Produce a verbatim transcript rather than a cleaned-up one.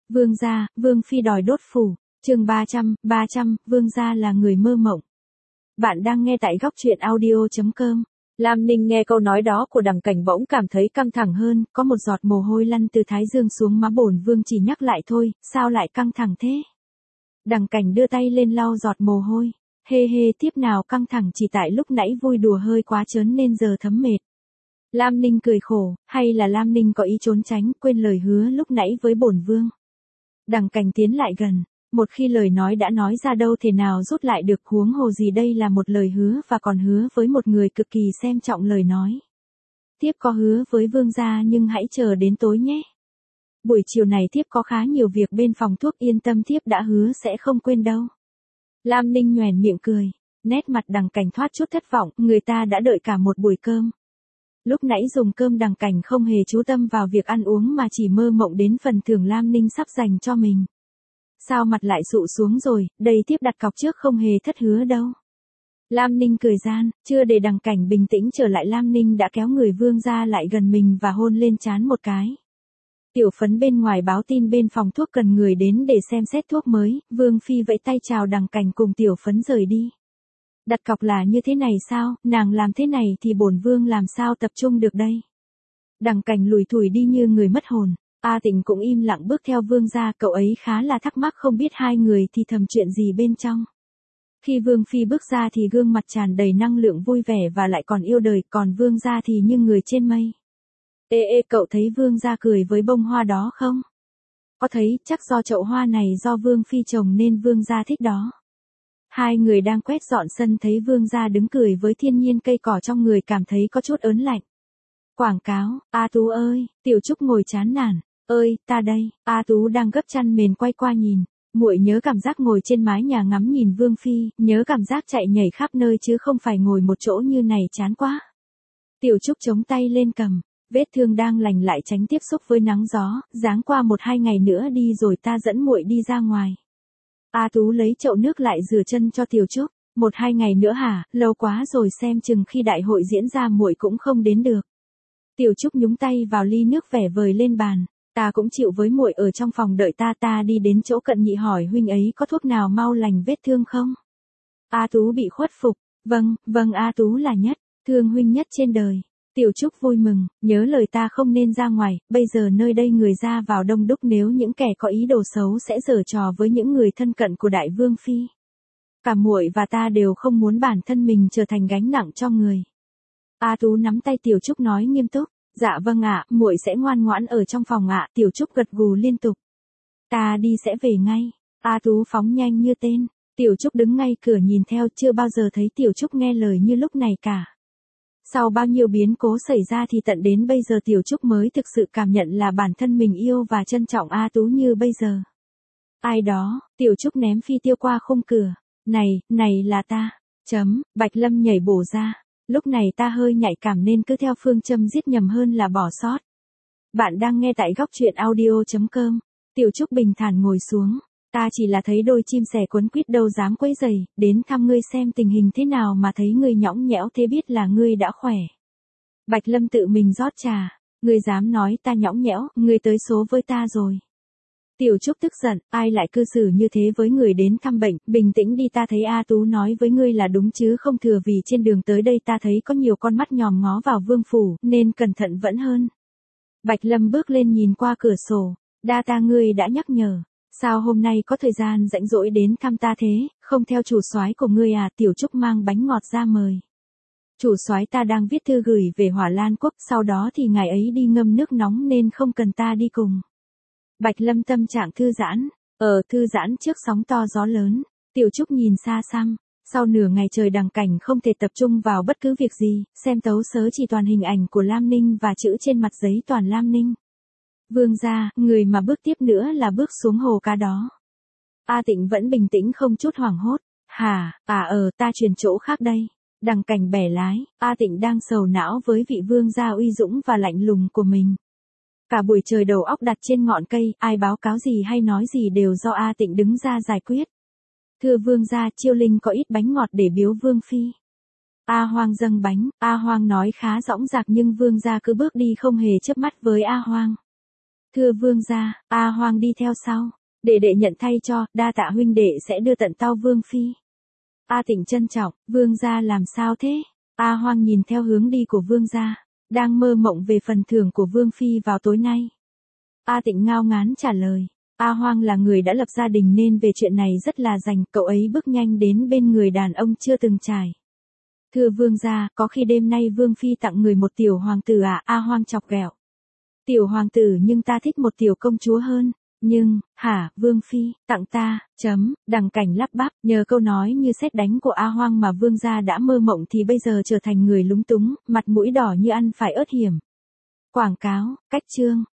Vương gia, Vương phi đòi đốt phủ. Chương ba trăm, ba trăm, Vương gia là người mơ mộng. Bạn đang nghe tại góc truyện audio chấm com. Lam Ninh nghe câu nói đó của Đằng Cảnh bỗng cảm thấy căng thẳng hơn, có một giọt mồ hôi lăn từ thái dương xuống má. Bổn vương chỉ nhắc lại thôi, sao lại căng thẳng thế? Đằng Cảnh đưa tay lên lau giọt mồ hôi. Hê hê, tiếp nào căng thẳng, chỉ tại lúc nãy vui đùa hơi quá trớn nên giờ thấm mệt. Lam Ninh cười khổ, hay là Lam Ninh có ý trốn tránh, quên lời hứa lúc nãy với bổn vương. Đằng Cảnh tiến lại gần, một khi lời nói đã nói ra đâu thể nào rút lại được, huống hồ gì đây là một lời hứa và còn hứa với một người cực kỳ xem trọng lời nói. Thiếp có hứa với vương gia nhưng hãy chờ đến tối nhé. Buổi chiều này thiếp có khá nhiều việc bên phòng thuốc, yên tâm thiếp đã hứa sẽ không quên đâu. Lam Ninh nhoẻn miệng cười, nét mặt Đằng Cảnh thoát chút thất vọng, người ta đã đợi cả một buổi cơm. Lúc nãy dùng cơm Đằng Cảnh không hề chú tâm vào việc ăn uống mà chỉ mơ mộng đến phần thưởng Lam Ninh sắp dành cho mình. Sao mặt lại dụ xuống rồi, đây tiếp đặt cọc trước không hề thất hứa đâu. Lam Ninh cười gian, chưa để Đằng Cảnh bình tĩnh trở lại, Lam Ninh đã kéo người vương gia lại gần mình và hôn lên trán một cái. Tiểu Phấn bên ngoài báo tin bên phòng thuốc cần người đến để xem xét thuốc mới, Vương phi vẫy tay chào Đằng Cảnh cùng Tiểu Phấn rời đi. Đặt cọc là như thế này sao, nàng làm thế này thì bổn vương làm sao tập trung được đây. Đằng Cảnh lủi thủi đi như người mất hồn. A Tịnh cũng im lặng bước theo vương gia, cậu ấy khá là thắc mắc không biết hai người thì thầm chuyện gì bên trong. Khi Vương phi bước ra thì gương mặt tràn đầy năng lượng vui vẻ và lại còn yêu đời, còn vương gia thì như người trên mây. Ê ê, cậu thấy vương gia cười với bông hoa đó không? Có thấy, chắc do chậu hoa này do Vương phi trồng nên vương gia thích đó. Hai người đang quét dọn sân thấy vương gia đứng cười với thiên nhiên cây cỏ trong người cảm thấy có chút ớn lạnh. Quảng cáo, A Tú ơi, Tiểu Trúc ngồi chán nản. Ơi, ta đây. A Tú đang gấp chăn mền quay qua nhìn. Muội nhớ cảm giác ngồi trên mái nhà ngắm nhìn Vương phi, nhớ cảm giác chạy nhảy khắp nơi chứ không phải ngồi một chỗ như này, chán quá. Tiểu Trúc chống tay lên cầm, vết thương đang lành lại tránh tiếp xúc với nắng gió, ráng qua một hai ngày nữa đi rồi ta dẫn muội đi ra ngoài. A Tú lấy chậu nước lại rửa chân cho Tiểu Trúc. Một hai ngày nữa hả, lâu quá rồi, xem chừng khi đại hội diễn ra muội cũng không đến được. Tiểu Trúc nhúng tay vào ly nước vẻ vời lên bàn. Ta cũng chịu với muội ở trong phòng đợi ta, ta đi đến chỗ Cận Nhị hỏi huynh ấy có thuốc nào mau lành vết thương không? A Tú bị khuất phục, vâng, vâng, A Tú là nhất, thương huynh nhất trên đời. Tiểu Trúc vui mừng, nhớ lời ta không nên ra ngoài, bây giờ nơi đây người ra vào đông đúc, nếu những kẻ có ý đồ xấu sẽ giở trò với những người thân cận của đại vương phi. Cả muội và ta đều không muốn bản thân mình trở thành gánh nặng cho người. A Tú nắm tay Tiểu Trúc nói nghiêm túc. Dạ vâng ạ, muội sẽ ngoan ngoãn ở trong phòng ạ. Tiểu Trúc gật gù liên tục. Ta đi sẽ về ngay. A Tú phóng nhanh như tên. Tiểu Trúc đứng ngay cửa nhìn theo, chưa bao giờ thấy Tiểu Trúc nghe lời như lúc này cả. Sau bao nhiêu biến cố xảy ra thì tận đến bây giờ Tiểu Trúc mới thực sự cảm nhận là bản thân mình yêu và trân trọng A Tú như bây giờ. Ai đó, Tiểu Trúc ném phi tiêu qua khung cửa. Này, này là ta. Chấm, Bạch Lâm nhảy bổ ra. Lúc này ta hơi nhạy cảm nên cứ theo phương châm giết nhầm hơn là bỏ sót. Bạn đang nghe tại góc truyện audio chấm com. Tiểu Trúc bình thản ngồi xuống. Ta chỉ là thấy đôi chim sẻ quấn quýt đâu dám quấy rầy, đến thăm ngươi xem tình hình thế nào mà thấy ngươi nhõng nhẽo thế, biết là ngươi đã khỏe. Bạch Lâm tự mình rót trà. Ngươi dám nói ta nhõng nhẽo, ngươi tới số với ta rồi. Tiểu Trúc tức giận, ai lại cư xử như thế với người đến thăm bệnh, bình tĩnh đi, ta thấy A Tú nói với ngươi là đúng chứ không thừa, vì trên đường tới đây ta thấy có nhiều con mắt nhòm ngó vào vương phủ, nên cẩn thận vẫn hơn. Bạch Lâm bước lên nhìn qua cửa sổ, đa ta ngươi đã nhắc nhở, sao hôm nay có thời gian rảnh rỗi đến thăm ta thế, không theo chủ soái của ngươi à? Tiểu Trúc mang bánh ngọt ra mời. Chủ soái ta đang viết thư gửi về Hỏa Lan quốc, sau đó thì ngài ấy đi ngâm nước nóng nên không cần ta đi cùng. Bạch Lâm tâm trạng thư giãn, ở thư giãn trước sóng to gió lớn. Tiểu Trúc nhìn xa xăm, sau nửa ngày trời Đằng Cảnh không thể tập trung vào bất cứ việc gì, xem tấu sớ chỉ toàn hình ảnh của Lam Ninh và chữ trên mặt giấy toàn Lam Ninh. Vương gia, người mà bước tiếp nữa là bước xuống hồ cá đó. A Tịnh vẫn bình tĩnh không chút hoảng hốt. Hả, à ờ ta chuyển chỗ khác đây. Đằng Cảnh bẻ lái, A Tịnh đang sầu não với vị vương gia uy dũng và lạnh lùng của mình. Cả buổi trời đầu óc đặt trên ngọn cây, ai báo cáo gì hay nói gì đều do A Tịnh đứng ra giải quyết. Thưa vương gia, Chiêu Linh có ít bánh ngọt để biếu vương phi. A Hoang dâng bánh, A Hoang nói khá dõng dạc nhưng vương gia cứ bước đi không hề chớp mắt với A Hoang. Thưa vương gia, A Hoang đi theo sau. Đệ đệ nhận thay cho, đa tạ huynh đệ sẽ đưa tận tao vương phi. A Tịnh trân trọng, vương gia làm sao thế? A Hoang nhìn theo hướng đi của vương gia, đang mơ mộng về phần thưởng của vương phi vào tối nay. A Tịnh ngao ngán trả lời, A Hoang là người đã lập gia đình nên về chuyện này rất là rành, cậu ấy bước nhanh đến bên người đàn ông chưa từng trải. Thưa vương gia, có khi đêm nay vương phi tặng người một tiểu hoàng tử à? A Hoang chọc ghẹo. Tiểu hoàng tử, nhưng ta thích một tiểu công chúa hơn. Nhưng, hả, vương phi, tặng ta, chấm, Đằng Cảnh lắp bắp, nhờ câu nói như sét đánh của A Hoang mà vương gia đã mơ mộng thì bây giờ trở thành người lúng túng, mặt mũi đỏ như ăn phải ớt hiểm. Quảng cáo, cách chương.